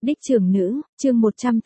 Đích trưởng nữ, chương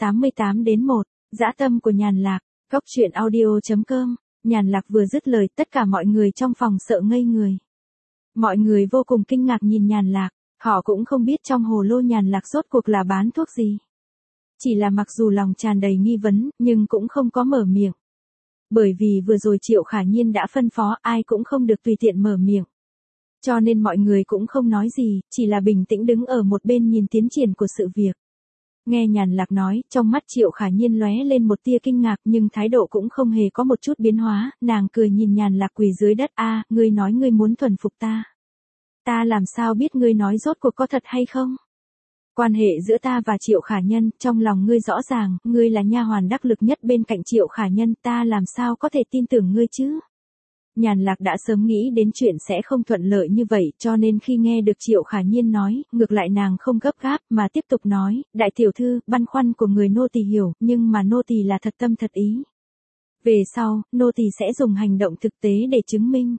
188-1, dã tâm của Nhàn Lạc, Cóc truyện audio.com. Nhàn Lạc vừa dứt lời, tất cả mọi người trong phòng sợ ngây người. Mọi người vô cùng kinh ngạc nhìn Nhàn Lạc, họ cũng không biết trong hồ lô Nhàn Lạc rốt cuộc là bán thuốc gì. Chỉ là mặc dù lòng tràn đầy nghi vấn, nhưng cũng không có mở miệng. Bởi vì vừa rồi Triệu Khả Nhiên đã phân phó ai cũng không được tùy tiện mở miệng. Cho nên mọi người cũng không nói gì, chỉ là bình tĩnh đứng ở một bên nhìn tiến triển của sự việc. Nghe Nhàn Lạc nói, trong mắt Triệu Khả Nhiên lóe lên một tia kinh ngạc nhưng thái độ cũng không hề có một chút biến hóa, nàng cười nhìn Nhàn Lạc quỳ dưới đất. Ngươi nói ngươi muốn thuần phục ta. Ta làm sao biết ngươi nói rốt cuộc có thật hay không? Quan hệ giữa ta và Triệu Khả Nhân, trong lòng ngươi rõ ràng, ngươi là nha hoàn đắc lực nhất bên cạnh Triệu Khả Nhân, ta làm sao có thể tin tưởng ngươi chứ? Nhàn Lạc đã sớm nghĩ đến chuyện sẽ không thuận lợi như vậy, cho nên khi nghe được Triệu Khả Nhiên nói, ngược lại nàng không gấp gáp mà tiếp tục nói, đại tiểu thư, băn khoăn của người nô tỳ hiểu, nhưng mà nô tỳ là thật tâm thật ý. Về sau, nô tỳ sẽ dùng hành động thực tế để chứng minh.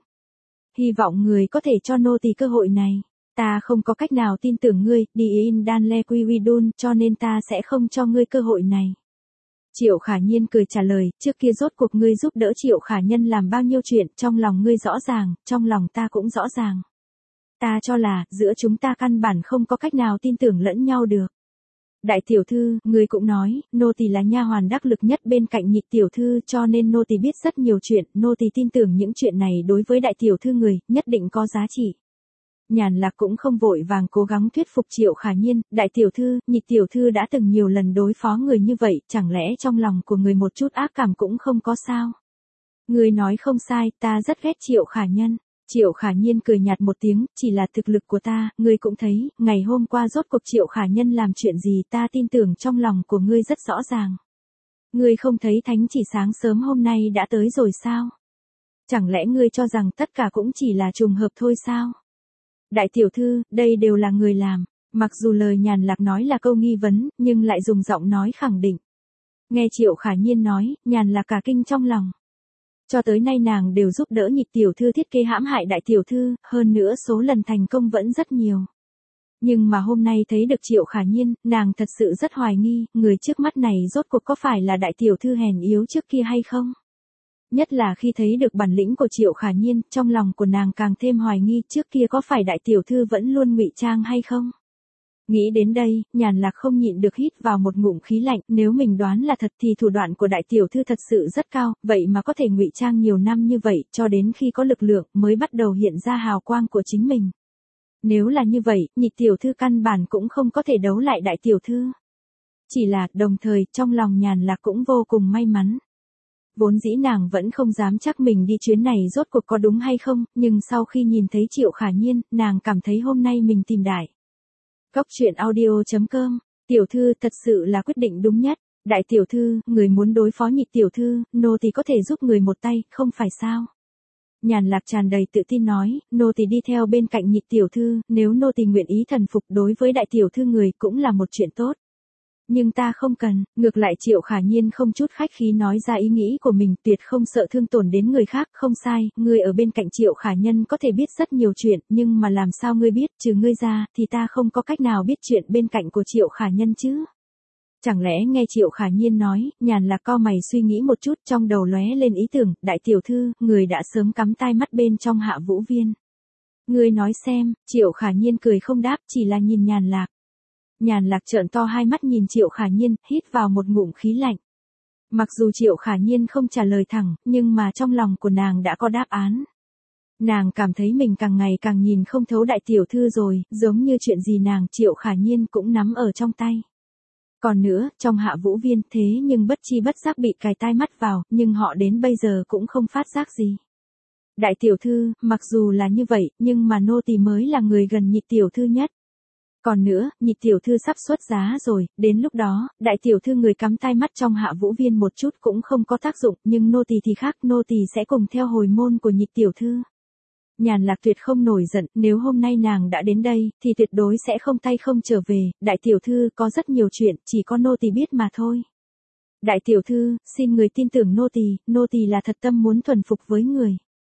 Hy vọng người có thể cho nô tỳ cơ hội này. Ta không có cách nào tin tưởng ngươi, đi in đan le quy vi đun, cho nên ta sẽ không cho ngươi cơ hội này. Triệu Khả Nhiên cười trả lời, trước kia rốt cuộc ngươi giúp đỡ Triệu Khả Nhân làm bao nhiêu chuyện, trong lòng ngươi rõ ràng, trong lòng ta cũng rõ ràng. Ta cho là, giữa chúng ta căn bản không có cách nào tin tưởng lẫn nhau được. Đại tiểu thư, ngươi cũng nói, nô tỳ là nha hoàn đắc lực nhất bên cạnh Nhị tiểu thư, cho nên nô tỳ biết rất nhiều chuyện, nô tỳ tin tưởng những chuyện này đối với đại tiểu thư người, nhất định có giá trị. Nhàn Lạc cũng không vội vàng cố gắng thuyết phục Triệu Khả Nhiên, đại tiểu thư, Nhị tiểu thư đã từng nhiều lần đối phó người như vậy, chẳng lẽ trong lòng của người một chút ác cảm cũng không có sao? Người nói không sai, ta rất ghét Triệu Khả Nhân. Triệu Khả Nhiên cười nhạt một tiếng, chỉ là thực lực của ta, ngươi cũng thấy, ngày hôm qua rốt cuộc Triệu Khả Nhân làm chuyện gì, ta tin tưởng trong lòng của ngươi rất rõ ràng. Ngươi không thấy thánh chỉ sáng sớm hôm nay đã tới rồi sao? Chẳng lẽ ngươi cho rằng tất cả cũng chỉ là trùng hợp thôi sao? Đại tiểu thư, đây đều là người làm. Mặc dù lời Nhàn Lạc nói là câu nghi vấn, nhưng lại dùng giọng nói khẳng định. Nghe Triệu Khả Nhiên nói, Nhàn Lạc cả kinh trong lòng. Cho tới nay nàng đều giúp đỡ Nhị tiểu thư thiết kế hãm hại đại tiểu thư, hơn nữa số lần thành công vẫn rất nhiều. Nhưng mà hôm nay thấy được Triệu Khả Nhiên, nàng thật sự rất hoài nghi, người trước mắt này rốt cuộc có phải là đại tiểu thư hèn yếu trước kia hay không? Nhất là khi thấy được bản lĩnh của Triệu Khả Nhiên, trong lòng của nàng càng thêm hoài nghi trước kia có phải đại tiểu thư vẫn luôn ngụy trang hay không. Nghĩ đến đây, Nhàn Lạc không nhịn được hít vào một ngụm khí lạnh, nếu mình đoán là thật thì thủ đoạn của đại tiểu thư thật sự rất cao, vậy mà có thể ngụy trang nhiều năm như vậy, cho đến khi có lực lượng mới bắt đầu hiện ra hào quang của chính mình. Nếu là như vậy, Nhị tiểu thư căn bản cũng không có thể đấu lại đại tiểu thư. Chỉ là, đồng thời, trong lòng Nhàn Lạc cũng vô cùng may mắn. Vốn dĩ nàng vẫn không dám chắc mình đi chuyến này rốt cuộc có đúng hay không, nhưng sau khi nhìn thấy Triệu Khả Nhiên, nàng cảm thấy hôm nay mình tìm đại. Cóc truyện audio.com, tiểu thư thật sự là quyết định đúng nhất. Đại tiểu thư, người muốn đối phó Nhị tiểu thư, nô tỳ có thể giúp người một tay, không phải sao? Nhàn Lạc tràn đầy tự tin nói, nô tỳ đi theo bên cạnh Nhị tiểu thư, nếu nô tỳ nguyện ý thần phục đối với đại tiểu thư người cũng là một chuyện tốt. Nhưng ta không cần, ngược lại Triệu Khả Nhiên không chút khách khí nói ra ý nghĩ của mình, tuyệt không sợ thương tổn đến người khác, không sai, ngươi ở bên cạnh Triệu Khả Nhân có thể biết rất nhiều chuyện, nhưng mà làm sao ngươi biết, trừ ngươi ra, thì ta không có cách nào biết chuyện bên cạnh của Triệu Khả Nhân chứ. Chẳng lẽ nghe Triệu Khả Nhiên nói, Nhàn Lạc cau mày suy nghĩ một chút, trong đầu lóe lên ý tưởng, đại tiểu thư, người đã sớm cắm tai mắt bên trong Hạ Vũ Viên. Ngươi nói xem, Triệu Khả Nhiên cười không đáp, chỉ là nhìn Nhàn Lạc. Nhàn Lạc trợn to hai mắt nhìn Triệu Khả Nhiên, hít vào một ngụm khí lạnh. Mặc dù Triệu Khả Nhiên không trả lời thẳng, nhưng mà trong lòng của nàng đã có đáp án. Nàng cảm thấy mình càng ngày càng nhìn không thấu đại tiểu thư rồi, giống như chuyện gì nàng Triệu Khả Nhiên cũng nắm ở trong tay. Còn nữa, trong Hạ Vũ Viên thế nhưng bất chi bất giác bị cài tai mắt vào, nhưng họ đến bây giờ cũng không phát giác gì. Đại tiểu thư, mặc dù là như vậy, nhưng mà nô tỳ mới là người gần Nhị tiểu thư nhất. Còn nữa, Nhị tiểu thư sắp xuất giá rồi, đến lúc đó, đại tiểu thư người cắm tai mắt trong Hạ Vũ Viên một chút cũng không có tác dụng, nhưng nô tỳ thì khác, nô tỳ sẽ cùng theo hồi môn của Nhị tiểu thư. Nhàn Lạc tuyệt không nổi giận, nếu hôm nay nàng đã đến đây, thì tuyệt đối sẽ không tay không trở về, đại tiểu thư có rất nhiều chuyện, chỉ có nô tỳ biết mà thôi. Đại tiểu thư, xin người tin tưởng nô tỳ là thật tâm muốn thuần phục với người.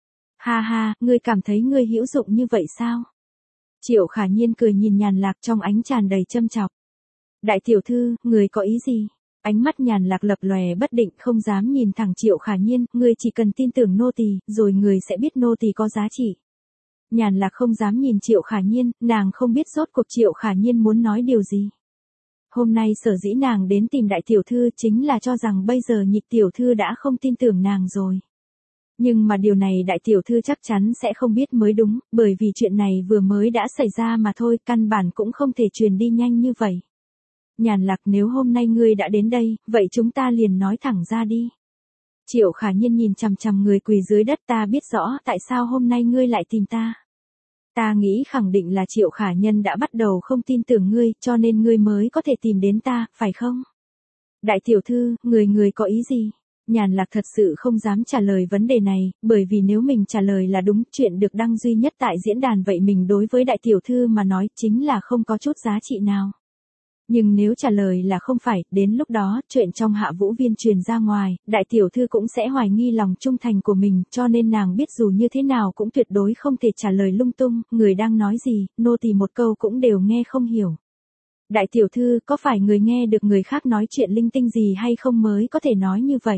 Ha ha, ngươi cảm thấy ngươi hữu dụng như vậy sao? Triệu Khả Nhiên cười nhìn Nhàn Lạc trong ánh tràn đầy châm chọc. Đại tiểu thư, người có ý gì? Ánh mắt Nhàn Lạc lập lòe bất định, không dám nhìn thẳng Triệu Khả Nhiên, ngươi chỉ cần tin tưởng nô tỳ, rồi người sẽ biết nô tỳ có giá trị. Nhàn Lạc không dám nhìn Triệu Khả Nhiên, nàng không biết rốt cuộc Triệu Khả Nhiên muốn nói điều gì. Hôm nay sở dĩ nàng đến tìm đại tiểu thư chính là cho rằng bây giờ Nhị tiểu thư đã không tin tưởng nàng rồi. Nhưng mà điều này đại tiểu thư chắc chắn sẽ không biết mới đúng, bởi vì chuyện này vừa mới đã xảy ra mà thôi, căn bản cũng không thể truyền đi nhanh như vậy. Nhàn Lạc, nếu hôm nay ngươi đã đến đây, vậy chúng ta liền nói thẳng ra đi. Triệu Khả Nhiên nhìn chằm chằm người quỳ dưới đất, ta biết rõ tại sao hôm nay ngươi lại tìm ta. Ta nghĩ khẳng định là Triệu Khả Nhân đã bắt đầu không tin tưởng ngươi, cho nên ngươi mới có thể tìm đến ta, phải không? Đại tiểu thư, người có ý gì? Nhàn Lạc thật sự không dám trả lời vấn đề này, bởi vì nếu mình trả lời là đúng, chuyện được đăng duy nhất tại diễn đàn, vậy mình đối với đại tiểu thư mà nói chính là không có chút giá trị nào. Nhưng nếu trả lời là không phải, đến lúc đó, chuyện trong Hạ Vũ Viên truyền ra ngoài, đại tiểu thư cũng sẽ hoài nghi lòng trung thành của mình, cho nên nàng biết dù như thế nào cũng tuyệt đối không thể trả lời lung tung, người đang nói gì, nô tỳ một câu cũng đều nghe không hiểu. Đại tiểu thư, có phải người nghe được người khác nói chuyện linh tinh gì hay không mới có thể nói như vậy?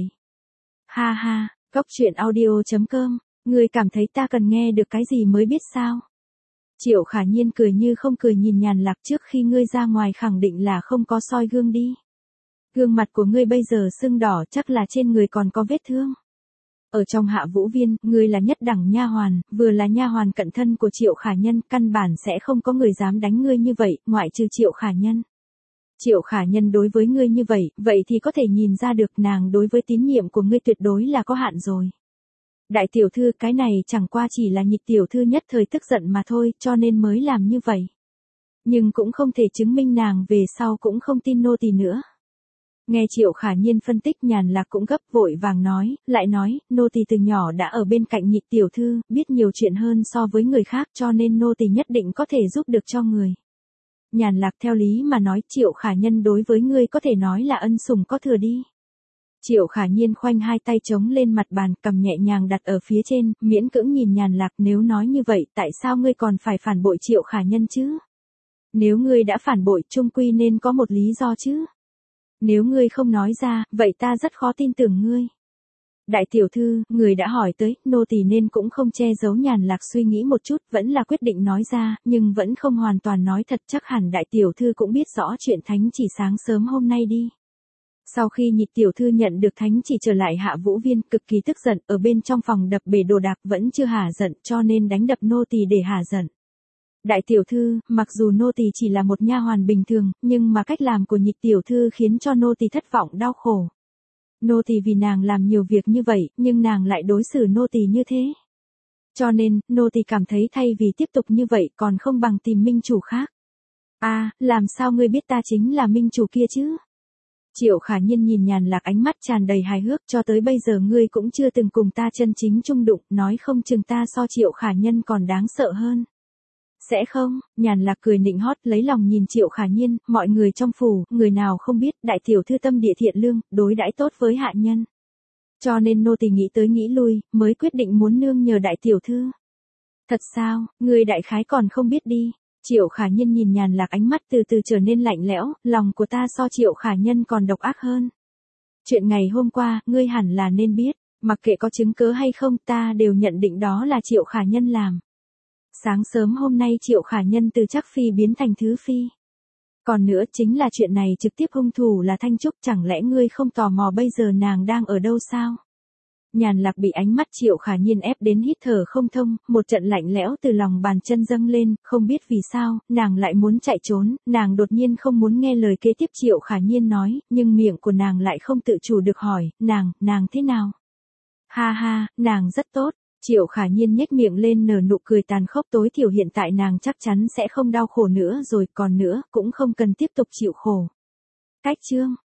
Ha ha, Cóc Truyện Audio.com, người cảm thấy ta cần nghe được cái gì mới biết sao? Triệu Khả Nhiên cười như không cười nhìn Nhàn Lạc, trước khi ngươi ra ngoài khẳng định là không có soi gương đi. Gương mặt của ngươi bây giờ sưng đỏ, chắc là trên người còn có vết thương. Ở trong Hạ Vũ Viên, ngươi là nhất đẳng nha hoàn, vừa là nha hoàn cận thân của Triệu Khả Nhân, căn bản sẽ không có người dám đánh ngươi như vậy, ngoại trừ Triệu Khả Nhân. Triệu Khả Nhân đối với ngươi như vậy, vậy thì có thể nhìn ra được nàng đối với tín nhiệm của ngươi tuyệt đối là có hạn rồi. Đại tiểu thư, cái này chẳng qua chỉ là Nhị tiểu thư nhất thời tức giận mà thôi, cho nên mới làm như vậy. Nhưng cũng không thể chứng minh nàng về sau cũng không tin nô tỳ nữa. Nghe Triệu Khả Nhiên phân tích, Nhàn Lạc cũng gấp vội vàng nói, lại nói, nô tỳ từ nhỏ đã ở bên cạnh Nhị tiểu thư, biết nhiều chuyện hơn so với người khác, cho nên nô tỳ nhất định có thể giúp được cho người. Nhàn Lạc, theo lý mà nói, Triệu Khả Nhân đối với ngươi có thể nói là ân sủng có thừa đi. Triệu Khả Nhiên khoanh hai tay trống lên mặt bàn, cầm nhẹ nhàng đặt ở phía trên, miễn cưỡng nhìn Nhàn Lạc, nếu nói như vậy, tại sao ngươi còn phải phản bội Triệu Khả Nhân chứ? Nếu ngươi đã phản bội, chung quy nên có một lý do chứ. Nếu ngươi không nói ra, vậy ta rất khó tin tưởng ngươi. Đại tiểu thư, người đã hỏi tới, nô tỳ nên cũng không che giấu. Nhàn Lạc suy nghĩ một chút, vẫn là quyết định nói ra, nhưng vẫn không hoàn toàn nói thật, chắc hẳn đại tiểu thư cũng biết rõ chuyện thánh chỉ sáng sớm hôm nay đi. Sau khi Nhị tiểu thư nhận được thánh chỉ trở lại Hạ Vũ Viên, cực kỳ tức giận, ở bên trong phòng đập bể đồ đạc, vẫn chưa hả giận, cho nên đánh đập nô tỳ để hả giận. Đại tiểu thư, mặc dù nô tỳ chỉ là một nha hoàn bình thường, nhưng mà cách làm của Nhị tiểu thư khiến cho nô tỳ thất vọng đau khổ. Nô tỳ vì nàng làm nhiều việc như vậy, nhưng nàng lại đối xử nô tỳ như thế. Cho nên, nô tỳ cảm thấy thay vì tiếp tục như vậy, còn không bằng tìm minh chủ khác. À, làm sao ngươi biết ta chính là minh chủ kia chứ? Triệu Khả Nhiên nhìn Nhàn Lạc, ánh mắt tràn đầy hài hước, cho tới bây giờ ngươi cũng chưa từng cùng ta chân chính chung đụng, nói không chừng ta so Triệu Khả Nhân còn đáng sợ hơn. Sẽ không? Nhàn Lạc cười nịnh hót, lấy lòng nhìn Triệu Khả Nhiên, mọi người trong phủ, người nào không biết, đại tiểu thư tâm địa thiện lương, đối đãi tốt với hạ nhân. Cho nên nô tỳ nghĩ tới nghĩ lui, mới quyết định muốn nương nhờ đại tiểu thư. Thật sao, ngươi đại khái còn không biết đi. Triệu Khả Nhiên nhìn Nhàn Lạc, ánh mắt từ từ trở nên lạnh lẽo, lòng của ta so Triệu Khả Nhân còn độc ác hơn. Chuyện ngày hôm qua, ngươi hẳn là nên biết, mặc kệ có chứng cớ hay không, ta đều nhận định đó là Triệu Khả Nhân làm. Sáng sớm hôm nay Triệu Khả Nhân từ Trác Phi biến thành Thứ Phi. Còn nữa chính là chuyện này trực tiếp hung thủ là Thanh Trúc, chẳng lẽ ngươi không tò mò bây giờ nàng đang ở đâu sao? Nhàn Lạc bị ánh mắt Triệu Khả Nhiên ép đến hít thở không thông, một trận lạnh lẽo từ lòng bàn chân dâng lên, không biết vì sao, nàng lại muốn chạy trốn, nàng đột nhiên không muốn nghe lời kế tiếp Triệu Khả Nhiên nói, nhưng miệng của nàng lại không tự chủ được hỏi, nàng thế nào? Ha ha, nàng rất tốt. Triệu Khả Nhiên nhếch miệng lên nở nụ cười tàn khốc, tối thiểu hiện tại nàng chắc chắn sẽ không đau khổ nữa rồi, còn nữa, cũng không cần tiếp tục chịu khổ. Cách chương